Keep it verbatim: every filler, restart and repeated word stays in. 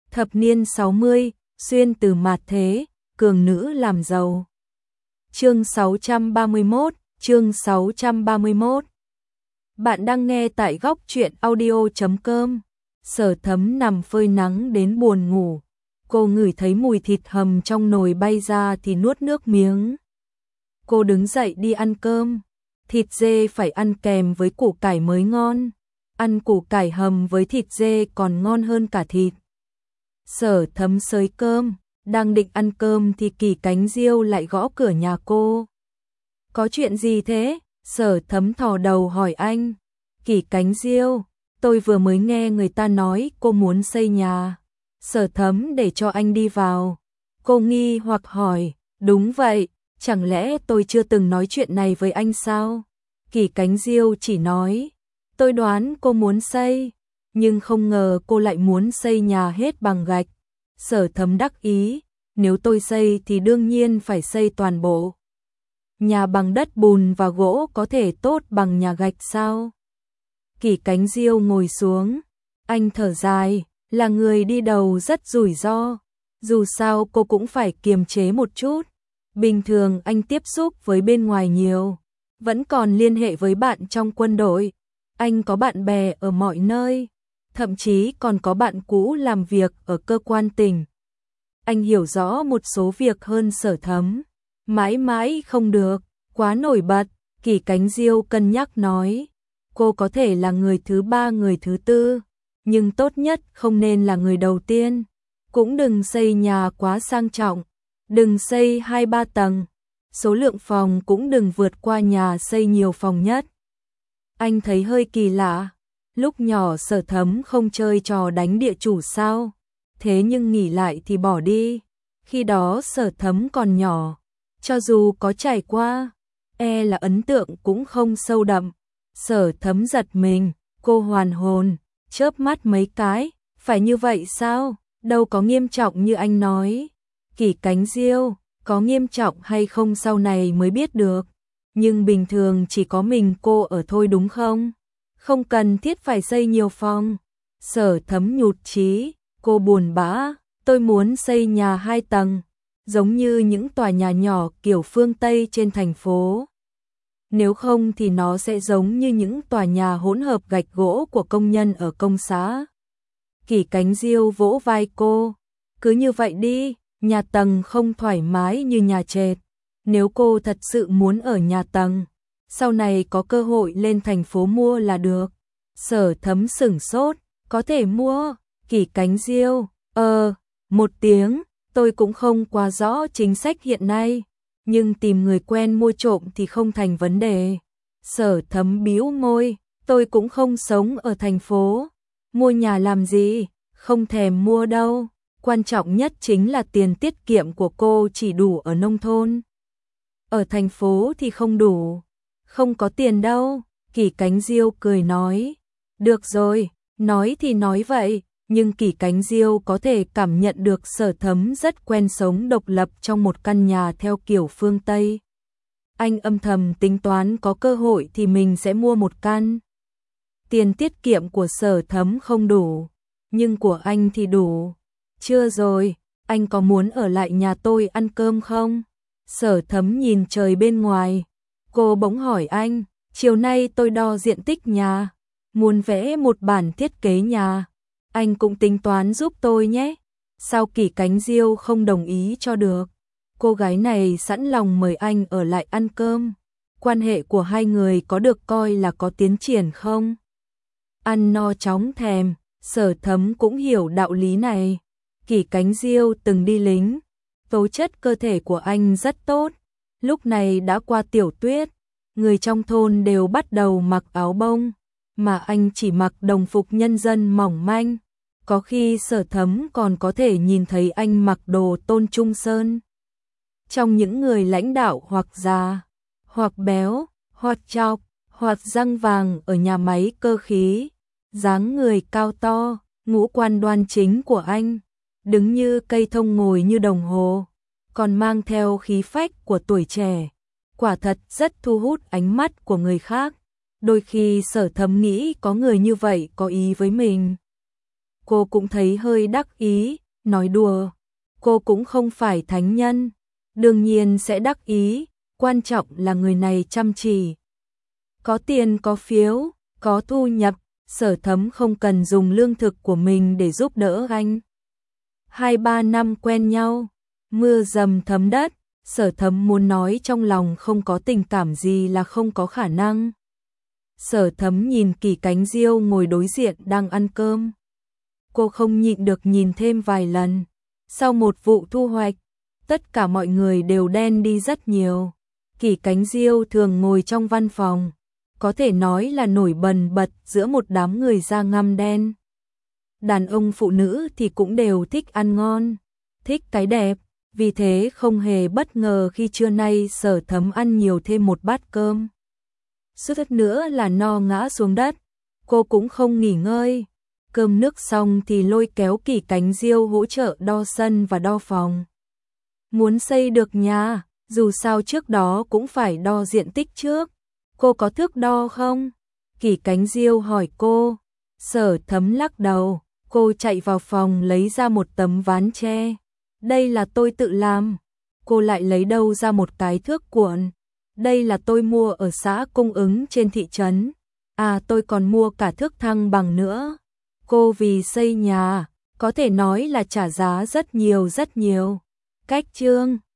Thập niên sáu mươi, xuyên từ mạt thế, cường nữ làm giàu. Chương sáu trăm ba mươi mốt, chương sáu trăm ba mươi mốt. Bạn đang nghe tại góc truyện audio chấm com. Sở Thấm nằm phơi nắng đến buồn ngủ. Cô ngửi thấy mùi thịt hầm trong nồi bay ra thì nuốt nước miếng. Cô đứng dậy đi ăn cơm. Thịt dê phải ăn kèm với củ cải mới ngon. Ăn củ cải hầm với thịt dê còn ngon hơn cả thịt. Sở Thấm xới cơm, đang định ăn cơm thì Kỳ Cánh Diêu lại gõ cửa nhà cô. Có chuyện gì thế? Sở Thấm thò đầu hỏi anh. Kỳ Cánh Diêu, tôi vừa mới nghe người ta nói cô muốn xây nhà. Sở Thấm để cho anh đi vào. Cô nghi hoặc hỏi, đúng vậy, chẳng lẽ tôi chưa từng nói chuyện này với anh sao? Kỳ Cánh Diêu chỉ nói, tôi đoán cô muốn xây, nhưng không ngờ cô lại muốn xây nhà hết bằng gạch. Sở Thấm đắc ý, nếu tôi xây thì đương nhiên phải xây toàn bộ. Nhà bằng đất bùn và gỗ có thể tốt bằng nhà gạch sao? Kỳ Cánh Diêu ngồi xuống, anh thở dài, là người đi đầu rất rủi ro. Dù sao cô cũng phải kiềm chế một chút. Bình thường anh tiếp xúc với bên ngoài nhiều, vẫn còn liên hệ với bạn trong quân đội. Anh có bạn bè ở mọi nơi, thậm chí còn có bạn cũ làm việc ở cơ quan tỉnh. Anh hiểu rõ một số việc hơn Sở Thấm. Mãi mãi không được, quá nổi bật. Kỳ Cánh Diêu cân nhắc nói, cô có thể là người thứ ba, người thứ tư, nhưng tốt nhất không nên là người đầu tiên. Cũng đừng xây nhà quá sang trọng, đừng xây hai ba tầng, số lượng phòng cũng đừng vượt qua nhà xây nhiều phòng nhất. Anh thấy hơi kỳ lạ, lúc nhỏ Sở Thấm không chơi trò đánh địa chủ sao? Thế nhưng nghỉ lại thì bỏ đi. Khi đó Sở Thấm còn nhỏ, cho dù có trải qua, e là ấn tượng cũng không sâu đậm. Sở Thấm giật mình, cô hoàn hồn, chớp mắt mấy cái, phải như vậy sao? Đâu có nghiêm trọng như anh nói. Kỳ Cánh Diêu, có nghiêm trọng hay không sau này mới biết được. Nhưng bình thường chỉ có mình cô ở thôi đúng không? Không cần thiết phải xây nhiều phòng. Sở Thấm nhụt chí, cô buồn bã, tôi muốn xây nhà hai tầng, giống như những tòa nhà nhỏ kiểu phương Tây trên thành phố. Nếu không thì nó sẽ giống như những tòa nhà hỗn hợp gạch gỗ của công nhân ở công xã. Kỳ Cánh Diêu vỗ vai cô, cứ như vậy đi, nhà tầng không thoải mái như nhà trệt. Nếu cô thật sự muốn ở nhà tầng, sau này có cơ hội lên thành phố mua là được. Sở Thấm sửng sốt, có thể mua? Kỳ Cánh Diêu, ờ, một tiếng, tôi cũng không quá rõ chính sách hiện nay, nhưng tìm người quen mua trộm thì không thành vấn đề. Sở Thấm bĩu môi, tôi cũng không sống ở thành phố, mua nhà làm gì, không thèm mua đâu. Quan trọng nhất chính là tiền tiết kiệm của cô chỉ đủ ở nông thôn. Ở thành phố thì không đủ, không có tiền đâu. Kỳ Cánh Diêu cười nói, được rồi, nói thì nói vậy, nhưng Kỳ Cánh Diêu có thể cảm nhận được Sở Thấm rất quen sống độc lập trong một căn nhà theo kiểu phương Tây. Anh âm thầm tính toán có cơ hội thì mình sẽ mua một căn. Tiền tiết kiệm của Sở Thấm không đủ, nhưng của anh thì đủ. Chưa rồi, anh có muốn ở lại nhà tôi ăn cơm không? Sở Thấm nhìn trời bên ngoài. Cô bỗng hỏi anh, chiều nay tôi đo diện tích nhà, muốn vẽ một bản thiết kế nhà. Anh cũng tính toán giúp tôi nhé. Sao Kỳ Cánh Diêu không đồng ý cho được? Cô gái này sẵn lòng mời anh ở lại ăn cơm. Quan hệ của hai người có được coi là có tiến triển không? Ăn no chóng thèm, Sở Thấm cũng hiểu đạo lý này. Kỳ Cánh Diêu từng đi lính, tố chất cơ thể của anh rất tốt. Lúc này đã qua tiểu tuyết, người trong thôn đều bắt đầu mặc áo bông, mà anh chỉ mặc đồng phục nhân dân mỏng manh. Có khi Sở Thấm còn có thể nhìn thấy anh mặc đồ Tôn Trung Sơn. Trong những người lãnh đạo hoặc già, hoặc béo, hoặc chọc, hoặc răng vàng ở nhà máy cơ khí, dáng người cao to, ngũ quan đoan chính của anh, đứng như cây thông ngồi như đồng hồ, còn mang theo khí phách của tuổi trẻ, quả thật rất thu hút ánh mắt của người khác. Đôi khi Sở Thấm nghĩ có người như vậy có ý với mình. cô cũng thấy hơi đắc ý, nói đùa. Cô cũng không phải thánh nhân, đương nhiên sẽ đắc ý, quan trọng là người này chăm chỉ. Có tiền có phiếu, có thu nhập, Sở Thấm không cần dùng lương thực của mình để giúp đỡ anh. Hai ba năm quen nhau, mưa dầm thấm đất, Sở Thấm muốn nói trong lòng không có tình cảm gì là không có khả năng. Sở Thấm nhìn Kỷ Cánh Diêu ngồi đối diện đang ăn cơm. Cô không nhịn được nhìn thêm vài lần. Sau một vụ thu hoạch, tất cả mọi người đều đen đi rất nhiều. Kỷ Cánh Diêu thường ngồi trong văn phòng, có thể nói là nổi bần bật giữa một đám người da ngăm đen. Đàn ông phụ nữ thì cũng đều thích ăn ngon, thích cái đẹp, vì thế không hề bất ngờ khi trưa nay Sở Thấm ăn nhiều thêm một bát cơm. Suýt nữa là no ngã xuống đất, cô cũng không nghỉ ngơi. Cơm nước xong thì lôi kéo Kỷ Cánh Diêu hỗ trợ đo sân và đo phòng. Muốn xây được nhà, dù sao trước đó cũng phải đo diện tích trước. Cô có thước đo không? Kỷ Cánh Diêu hỏi cô. Sở Thấm lắc đầu, cô chạy vào phòng lấy ra một tấm ván tre. Đây là tôi tự làm. Cô lại lấy đâu ra một cái thước cuộn. Đây là tôi mua ở xã cung ứng trên thị trấn. À, tôi còn mua cả thước thăng bằng nữa. Cô vì xây nhà, có thể nói là trả giá rất nhiều rất nhiều. Cách chương